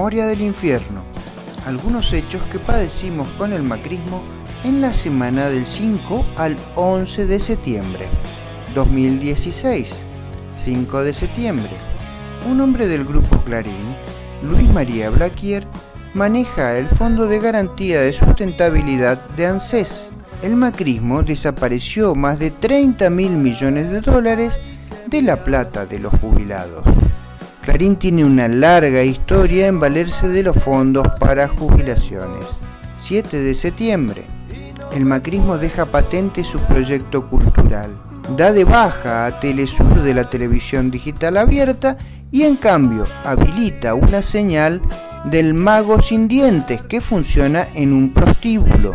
memoria del infierno, algunos hechos que padecimos con el macrismo en la semana del 5 al 11 de septiembre 2016. 5 de septiembre. Un hombre del grupo Clarín, Luis María Blaquier, maneja el Fondo de Garantía de Sustentabilidad de ANSES. El macrismo desapareció más de 30.000 millones de dólares de la plata de los jubilados. Clarín tiene una larga historia en valerse de los fondos para jubilaciones. 7 de septiembre. El macrismo deja patente su proyecto cultural. Da de baja a Telesur de la televisión digital abierta y en cambio habilita una señal del mago sin dientes que funciona en un prostíbulo.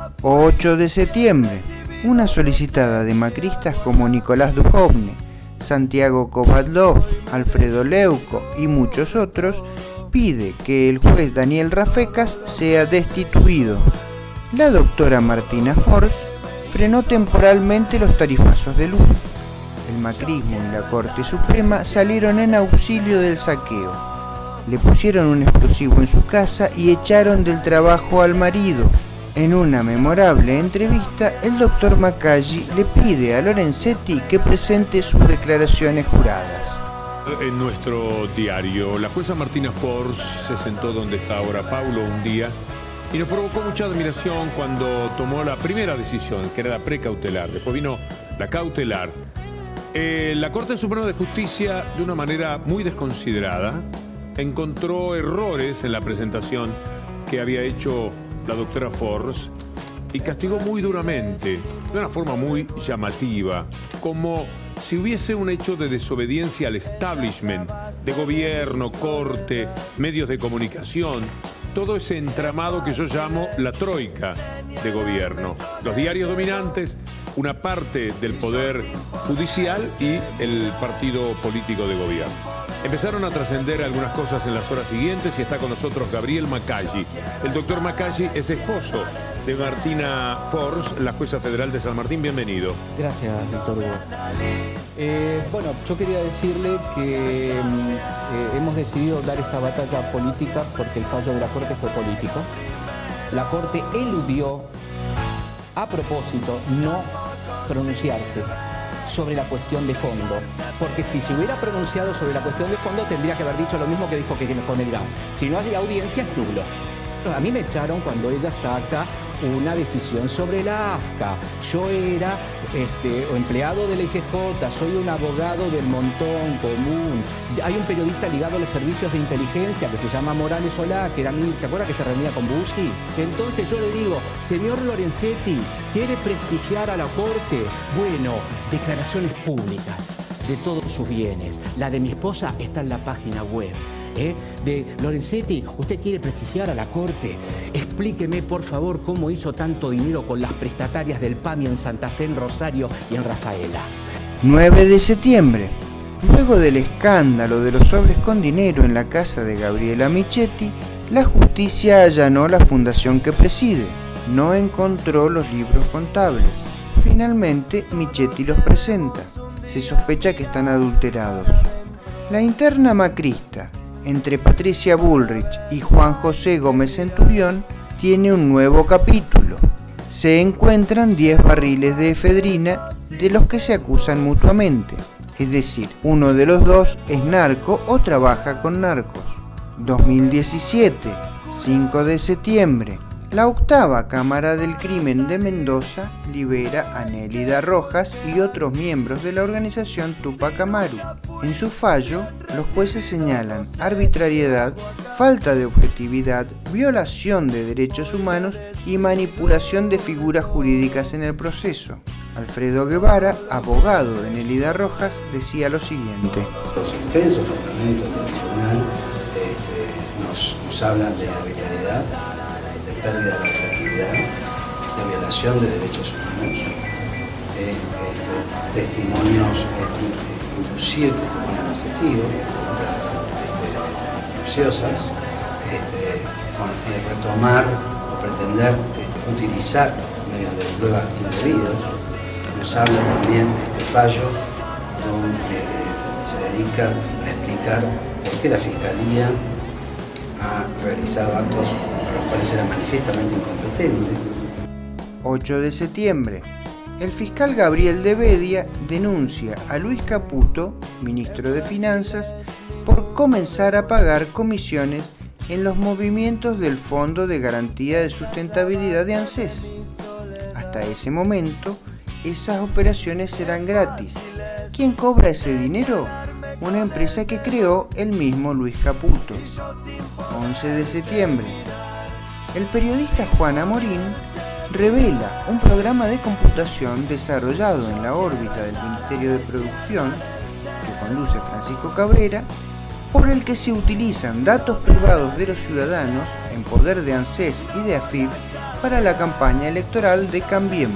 8 de septiembre. Una solicitada de macristas como Nicolás Dujovne, Santiago Kovadlov, Alfredo Leuco y muchos otros pide que el juez Daniel Rafecas sea destituido. La doctora Martina Force frenó temporalmente los tarifazos de luz. El macrismo y la Corte Suprema salieron en auxilio del saqueo. Le pusieron un explosivo en su casa y echaron del trabajo al marido. En una memorable entrevista, el doctor Macaggi le pide a Lorenzetti que presente sus declaraciones juradas. En nuestro diario, la jueza Martina Force se sentó donde está ahora Paulo un día y nos provocó mucha admiración cuando tomó la primera decisión, que era la precautelar. Después vino la cautelar. La Corte Suprema de Justicia, de una manera muy desconsiderada, encontró errores en la presentación que había hecho la doctora Force y castigó muy duramente, de una forma muy llamativa, como si hubiese un hecho de desobediencia al establishment, de gobierno, corte, medios de comunicación, todo ese entramado que yo llamo la troika de gobierno. Los diarios dominantes, una parte del poder judicial y el partido político de gobierno. Empezaron a trascender algunas cosas en las horas siguientes y está con nosotros Gabriel Macaggi. El doctor Macaggi es esposo de Martina Force, la jueza federal de San Martín. Bienvenido. Gracias, Víctor Hugo. Bueno, yo quería decirle que hemos decidido dar esta batalla política porque el fallo de la Corte fue político. La Corte eludió a propósito no pronunciarse sobre la cuestión de fondo, porque si se hubiera pronunciado sobre la cuestión de fondo tendría que haber dicho lo mismo que dijo que con el gas. Si no hay audiencia es nulo. A mí me echaron cuando ella saca una decisión sobre la AFCA. Yo era empleado de la IGJ, soy un abogado del montón común. Hay un periodista ligado a los servicios de inteligencia que se llama Morales Solá, que era ¿se acuerda que se reunía con Bussi? Entonces yo le digo, señor Lorenzetti, ¿quiere prestigiar a la Corte? Bueno, declaraciones públicas de todos sus bienes. La de mi esposa está en la página web. De Lorenzetti, ¿usted quiere prestigiar a la Corte? Explíqueme, por favor, cómo hizo tanto dinero con las prestatarias del PAMI en Santa Fe, en Rosario y en Rafaela. 9 de septiembre. Luego del escándalo de los sobres con dinero en la casa de Gabriela Michetti, la justicia allanó la fundación que preside. No encontró los libros contables. Finalmente, Michetti los presenta. Se sospecha que están adulterados. La interna macrista entre Patricia Bullrich y Juan José Gómez Centurión tiene un nuevo capítulo. Se encuentran 10 barriles de efedrina de los que se acusan mutuamente, es decir, uno de los dos es narco o trabaja con narcos. 2017, 5 de septiembre. La octava Cámara del Crimen de Mendoza libera a Nélida Rojas y otros miembros de la organización Tupac Amaru. En su fallo, los jueces señalan arbitrariedad, falta de objetividad, violación de derechos humanos y manipulación de figuras jurídicas en el proceso. Alfredo Guevara, abogado de Nélida Rojas, decía lo siguiente. Los extensos fundamentos del tribunal nos hablan de arbitrariedad, pérdida de la objetividad, de violación de derechos humanos, testimonios, inclusive testimonios de los testigos, preciosas, retomar o pretender utilizar medios de prueba indebidos. Nos habla también este fallo donde se dedica a explicar por qué la Fiscalía ha realizado actos para los cuales era manifiestamente incompetente. 8 de septiembre. El fiscal Gabriel de Bedia denuncia a Luis Caputo, ministro de Finanzas, por comenzar a pagar comisiones en los movimientos del Fondo de Garantía de Sustentabilidad de ANSES. Hasta ese momento, esas operaciones serán gratis. ¿Quién cobra ese dinero? Una empresa que creó el mismo Luis Caputo. 11 de septiembre. El periodista Juan Amorín revela un programa de computación desarrollado en la órbita del Ministerio de Producción, que conduce Francisco Cabrera, por el que se utilizan datos privados de los ciudadanos en poder de ANSES y de AFIP para la campaña electoral de Cambiemos.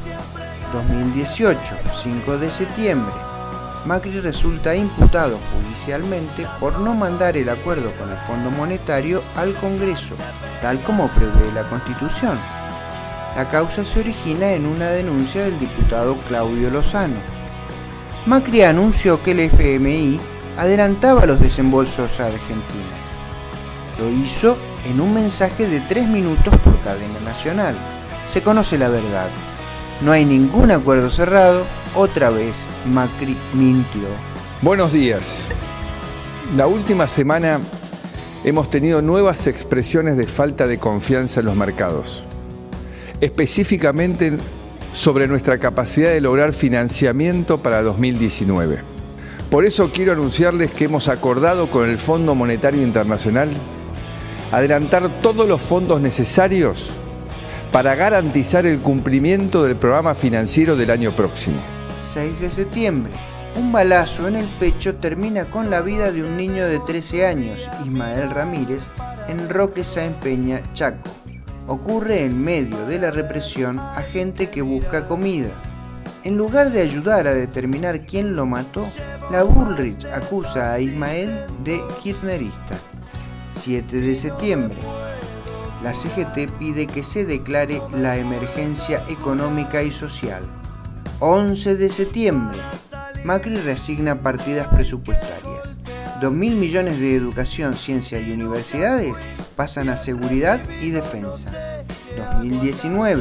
2018, 5 de septiembre. Macri resulta imputado judicialmente por no mandar el acuerdo con el Fondo Monetario al Congreso, tal como prevé la Constitución. La causa se origina en una denuncia del diputado Claudio Lozano. Macri anunció que el FMI adelantaba los desembolsos a Argentina. Lo hizo en un mensaje de 3 minutos por cadena nacional. Se conoce la verdad. No hay ningún acuerdo cerrado. Otra vez Macri mintió. Buenos días. La última semana hemos tenido nuevas expresiones de falta de confianza en los mercados, específicamente sobre nuestra capacidad de lograr financiamiento para 2019. Por eso quiero anunciarles que hemos acordado con el Fondo Monetario Internacional adelantar todos los fondos necesarios para garantizar el cumplimiento del programa financiero del año próximo. 6 de septiembre. Un balazo en el pecho termina con la vida de un niño de 13 años, Ismael Ramírez, en Roque Sáenz Peña, Chaco. Ocurre en medio de la represión a gente que busca comida. En lugar de ayudar a determinar quién lo mató, la Bullrich acusa a Ismael de kirchnerista. 7 de septiembre. La CGT pide que se declare la emergencia económica y social. 11 de septiembre. Macri reasigna partidas presupuestarias. 2.000 millones de educación, ciencia y universidades pasan a seguridad y defensa. 2019.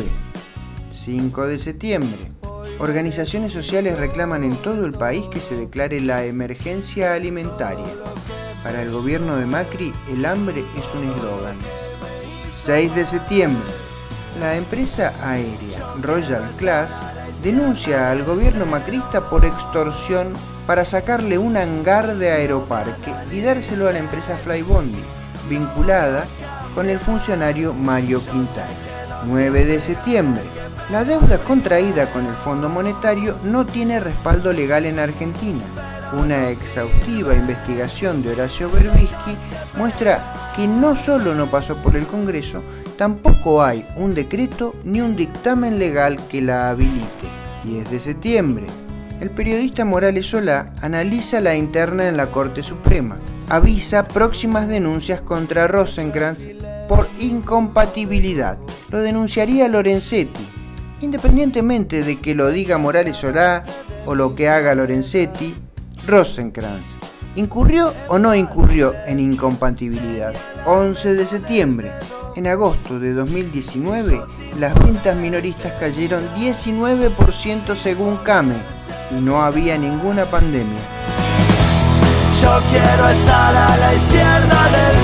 5 de septiembre. Organizaciones sociales reclaman en todo el país que se declare la emergencia alimentaria. Para el gobierno de Macri, el hambre es un eslogan. 6 de septiembre. La empresa aérea Royal Class denuncia al gobierno macrista por extorsión para sacarle un hangar de Aeroparque y dárselo a la empresa Flybondi, vinculada con el funcionario Mario Quintana. 9 de septiembre. La deuda contraída con el Fondo Monetario no tiene respaldo legal en Argentina. Una exhaustiva investigación de Horacio Berbisky muestra que no solo no pasó por el Congreso, tampoco hay un decreto ni un dictamen legal que la habilite. 10 de septiembre. El periodista Morales Solá analiza la interna en la Corte Suprema. Avisa próximas denuncias contra Rosenkrantz por incompatibilidad. Lo denunciaría Lorenzetti. Independientemente de que lo diga Morales Solá o lo que haga Lorenzetti, Rosenkrantz ¿incurrió o no incurrió en incompatibilidad? 11 de septiembre. En agosto de 2019, las ventas minoristas cayeron 19% según CAME y no había ninguna pandemia. Yo quiero estar a la izquierda de